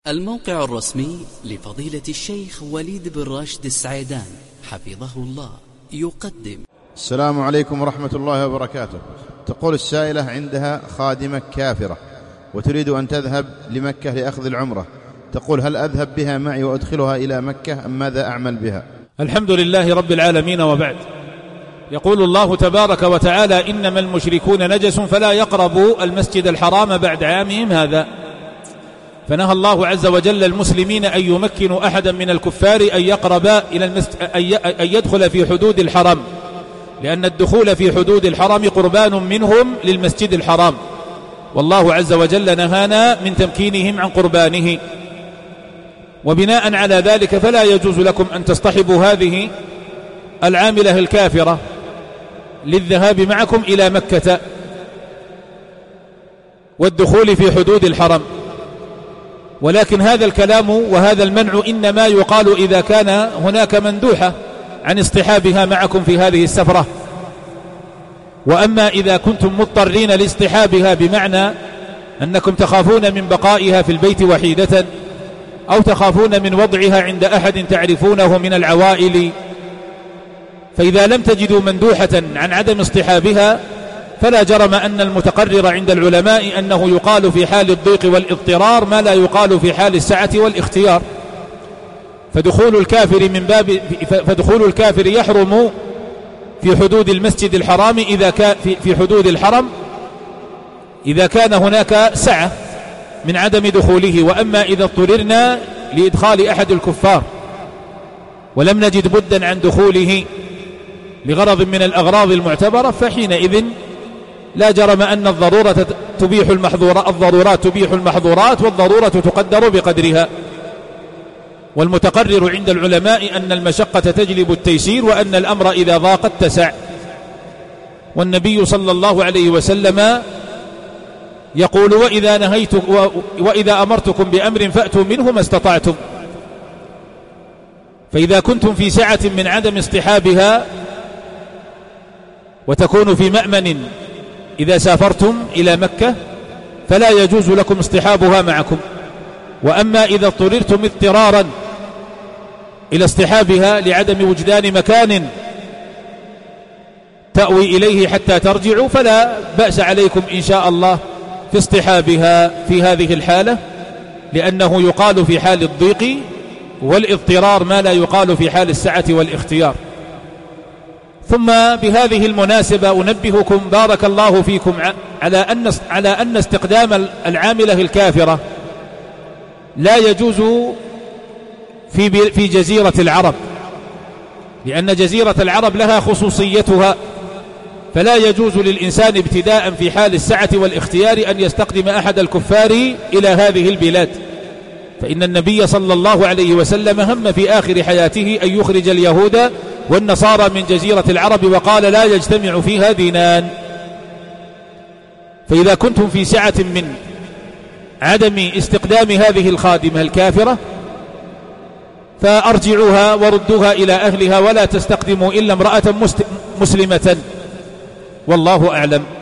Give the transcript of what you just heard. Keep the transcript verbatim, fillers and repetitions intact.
الموقع الرسمي لفضيلة الشيخ وليد بن راشد السعيدان حفظه الله يقدم. السلام عليكم ورحمة الله وبركاته. تقول السائلة عندها خادمة كافرة وتريد أن تذهب لمكة لأخذ العمرة، تقول هل أذهب بها معي وأدخلها إلى مكة أم ماذا أعمل بها؟ الحمد لله رب العالمين، وبعد. يقول الله تبارك وتعالى: إنما المشركون نجس فلا يقربوا المسجد الحرام بعد عامهم هذا. فنهى الله عز وجل المسلمين أن يمكنوا أحدا من الكفار أن يقرب إلى المسجد، أن يدخل في حدود الحرم، لأن الدخول في حدود الحرم قربان منهم للمسجد الحرام، والله عز وجل نهانا من تمكينهم عن قربانه. وبناء على ذلك فلا يجوز لكم أن تصطحبوا هذه العاملة الكافرة للذهاب معكم إلى مكة والدخول في حدود الحرم. ولكن هذا الكلام وهذا المنع إنما يقال إذا كان هناك مندوحة عن اصطحابها معكم في هذه السفرة. وأما إذا كنتم مضطرين لاصطحابها بمعنى أنكم تخافون من بقائها في البيت وحيدة، أو تخافون من وضعها عند أحد تعرفونه من العوائل، فإذا لم تجدوا مندوحة عن عدم اصطحابها فلا جرم أن المتقرر عند العلماء أنه يقال في حال الضيق والاضطرار ما لا يقال في حال السعة والاختيار. فدخول الكافر من باب فدخول الكافر يحرم في حدود المسجد الحرام إذا كان في حدود الحرم إذا كان هناك سعة من عدم دخوله. وأما إذا اضطررنا لإدخال أحد الكفار ولم نجد بدا عن دخوله لغرض من الأغراض المعتبرة فحينئذ لا جرم أن الضرورة تبيح المحظورات الضرورات تبيح المحظورات والضرورة تقدر بقدرها. والمتقرر عند العلماء أن المشقة تجلب التيسير، وأن الأمر إذا ضاق اتسع. والنبي صلى الله عليه وسلم يقول: وإذا نهيت وإذا أمرتكم بأمر فأتوا منه ما استطعتم. فإذا كنتم في سعة من عدم اصطحابها وتكون في مأمن إذا سافرتم إلى مكة فلا يجوز لكم اصطحابها معكم. وأما إذا اضطررتم اضطرارا إلى اصطحابها لعدم وجدان مكان تأوي إليه حتى ترجعوا فلا بأس عليكم إن شاء الله في اصطحابها في هذه الحالة، لأنه يقال في حال الضيق والاضطرار ما لا يقال في حال السعة والاختيار. ثم بهذه المناسبة أنبهكم بارك الله فيكم على أن على أن استقدام العاملة الكافرة لا يجوز في في جزيرة العرب، لأن جزيرة العرب لها خصوصيتها، فلا يجوز للإنسان ابتداء في حال السعة والاختيار أن يستقدم أحد الكفار إلى هذه البلاد. فإن النبي صلى الله عليه وسلم هم في آخر حياته أن يخرج اليهود والنصارى من جزيرة العرب، وقال: لا يجتمع فيها دينان. فإذا كنتم في سعة من عدم استقدام هذه الخادمة الكافرة فأرجعوها وردوها إلى أهلها، ولا تستقدموا إلا امرأة مسلمة، والله أعلم.